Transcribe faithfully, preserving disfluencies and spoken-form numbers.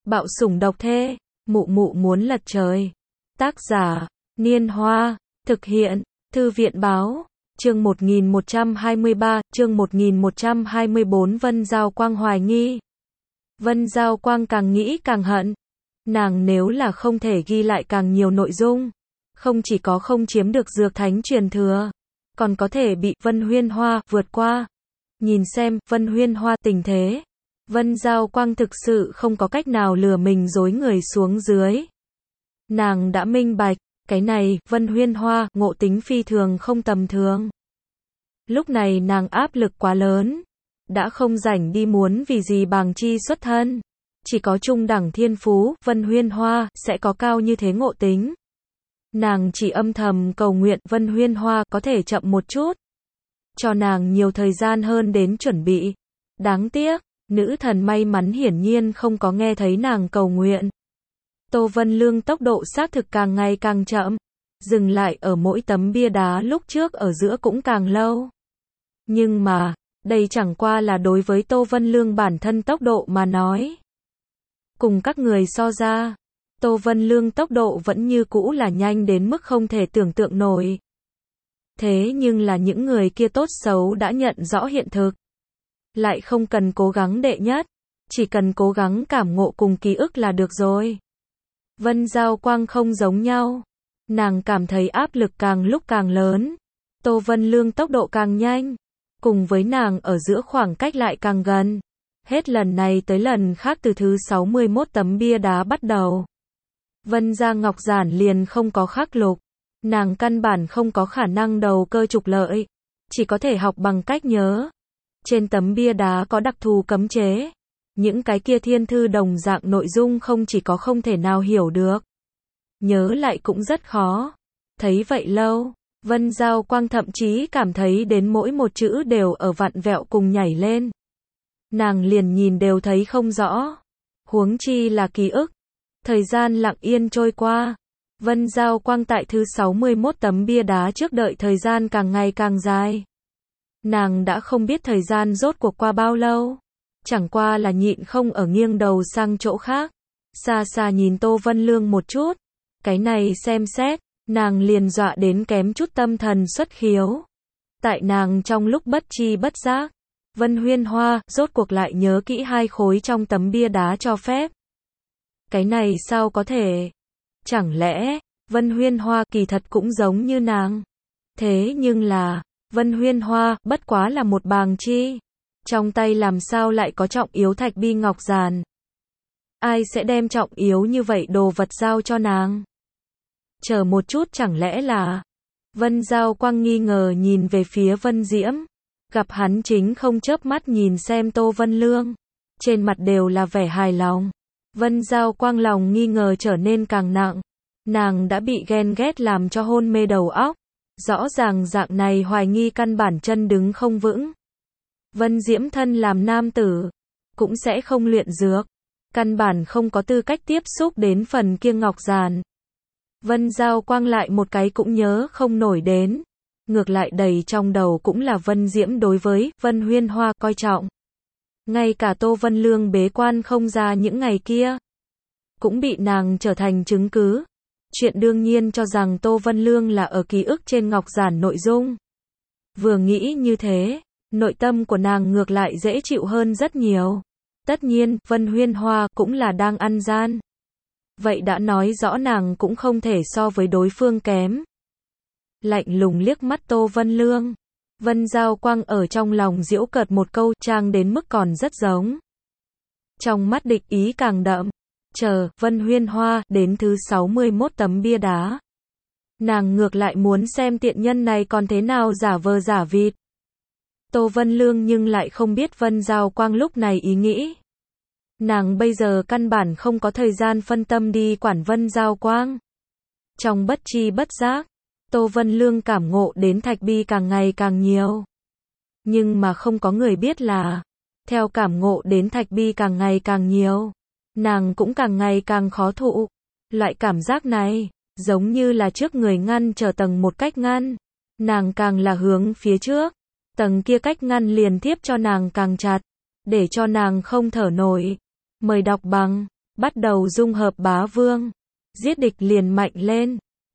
Bạo sủng độc thê, mụ mụ muốn lật trời. Tác giả, Niên Hoa, thực hiện, Thư viện báo, chương một nghìn một trăm hai mươi ba, chương một nghìn một trăm hai mươi bốn. Vân Giao Quang hoài nghi. Vân Giao Quang càng nghĩ càng hận. Nàng nếu là không thể ghi lại càng nhiều nội dung, không chỉ có không chiếm được dược thánh truyền thừa, còn có thể bị Vân Huyên Hoa vượt qua. Nhìn xem, Vân Huyên Hoa tình thế, Vân Giao Quang thực sự không có cách nào lừa mình dối người xuống dưới. Nàng đã minh bạch, cái này, Vân Huyên Hoa, ngộ tính phi thường không tầm thường. Lúc này nàng áp lực quá lớn, đã không rảnh đi muốn vì gì bàng chi xuất thân. Chỉ có trung đẳng thiên phú, Vân Huyên Hoa, sẽ có cao như thế ngộ tính. Nàng chỉ âm thầm cầu nguyện Vân Huyên Hoa có thể chậm một chút, cho nàng nhiều thời gian hơn đến chuẩn bị. Đáng tiếc, nữ thần may mắn hiển nhiên không có nghe thấy nàng cầu nguyện. Tô Vân Lương tốc độ xác thực càng ngày càng chậm, dừng lại ở mỗi tấm bia đá lúc trước ở giữa cũng càng lâu. Nhưng mà, đây chẳng qua là đối với Tô Vân Lương bản thân tốc độ mà nói. Cùng các người so ra, Tô Vân Lương tốc độ vẫn như cũ là nhanh đến mức không thể tưởng tượng nổi. Thế nhưng là những người kia tốt xấu đã nhận rõ hiện thực. Lại không cần cố gắng đệ nhất, chỉ cần cố gắng cảm ngộ cùng ký ức là được rồi. Vân Giao Quang không giống nhau. Nàng cảm thấy áp lực càng lúc càng lớn. Tô Vân Lương tốc độ càng nhanh. Cùng với nàng ở giữa khoảng cách lại càng gần. Hết lần này tới lần khác từ thứ sáu mươi mốt tấm bia đá bắt đầu. Vân Gia Ngọc Giản liền không có khắc lục. Nàng căn bản không có khả năng đầu cơ trục lợi. Chỉ có thể học bằng cách nhớ. Trên tấm bia đá có đặc thù cấm chế. Những cái kia thiên thư đồng dạng nội dung không chỉ có không thể nào hiểu được. Nhớ lại cũng rất khó. Thấy vậy lâu, Vân Giao Quang thậm chí cảm thấy đến mỗi một chữ đều ở vặn vẹo cùng nhảy lên. Nàng liền nhìn đều thấy không rõ. Huống chi là ký ức. Thời gian lặng yên trôi qua. Vân Giao Quang tại thứ sáu mươi mốt tấm bia đá trước đợi thời gian càng ngày càng dài. Nàng đã không biết thời gian rốt cuộc qua bao lâu. Chẳng qua là nhịn không ở nghiêng đầu sang chỗ khác. Xa xa nhìn Tô Vân Lương một chút. Cái này xem xét, nàng liền dọa đến kém chút tâm thần xuất khiếu. Tại nàng trong lúc bất chi bất giác, Vân Huyên Hoa rốt cuộc lại nhớ kỹ hai khối trong tấm bia đá cho phép. Cái này sao có thể? Chẳng lẽ, Vân Huyên Hoa kỳ thật cũng giống như nàng? Thế nhưng là, Vân Huyên Hoa bất quá là một bàng chi. Trong tay làm sao lại có trọng yếu thạch bi ngọc giản? Ai sẽ đem trọng yếu như vậy đồ vật giao cho nàng? Chờ một chút chẳng lẽ là... Vân Giao Quang nghi ngờ nhìn về phía Vân Diễm. Gặp hắn chính không chớp mắt nhìn xem Tô Vân Lương. Trên mặt đều là vẻ hài lòng. Vân Giao Quang lòng nghi ngờ trở nên càng nặng. Nàng đã bị ghen ghét làm cho hôn mê đầu óc. Rõ ràng dạng này hoài nghi căn bản chân đứng không vững. Vân Diễm thân làm nam tử, cũng sẽ không luyện dược. Căn bản không có tư cách tiếp xúc đến phần kia ngọc giản. Vân Giao Quang lại một cái cũng nhớ không nổi đến. Ngược lại đầy trong đầu cũng là Vân Diễm đối với Vân Huyên Hoa coi trọng. Ngay cả Tô Vân Lương bế quan không ra những ngày kia, cũng bị nàng trở thành chứng cứ. Chuyện đương nhiên cho rằng Tô Vân Lương là ở ký ức trên ngọc giản nội dung. Vừa nghĩ như thế, nội tâm của nàng ngược lại dễ chịu hơn rất nhiều. Tất nhiên, Vân Huyên Hoa cũng là đang ăn gian. Vậy đã nói rõ nàng cũng không thể so với đối phương kém. Lạnh lùng liếc mắt Tô Vân Lương. Vân Giao Quang ở trong lòng giễu cợt một câu trang đến mức còn rất giống. Trong mắt địch ý càng đậm. Chờ, Vân Huyên Hoa, đến thứ sáu mươi mốt tấm bia đá. Nàng ngược lại muốn xem tiện nhân này còn thế nào giả vờ giả vịt. Tô Vân Lương nhưng lại không biết Vân Giao Quang lúc này ý nghĩ. Nàng bây giờ căn bản không có thời gian phân tâm đi quản Vân Giao Quang. Trong bất chi bất giác, Tô Vân Lương cảm ngộ đến thạch bi càng ngày càng nhiều. Nhưng mà không có người biết là, theo cảm ngộ đến thạch bi càng ngày càng nhiều, nàng cũng càng ngày càng khó thụ. Loại cảm giác này, giống như là trước người ngăn trở tầng một cách ngăn. Nàng càng là hướng phía trước, tầng kia cách ngăn liền tiếp cho nàng càng chặt, để cho nàng không thở nổi. Mời đọc bằng bắt đầu dung hợp bá vương. Giết địch liền mạnh lên.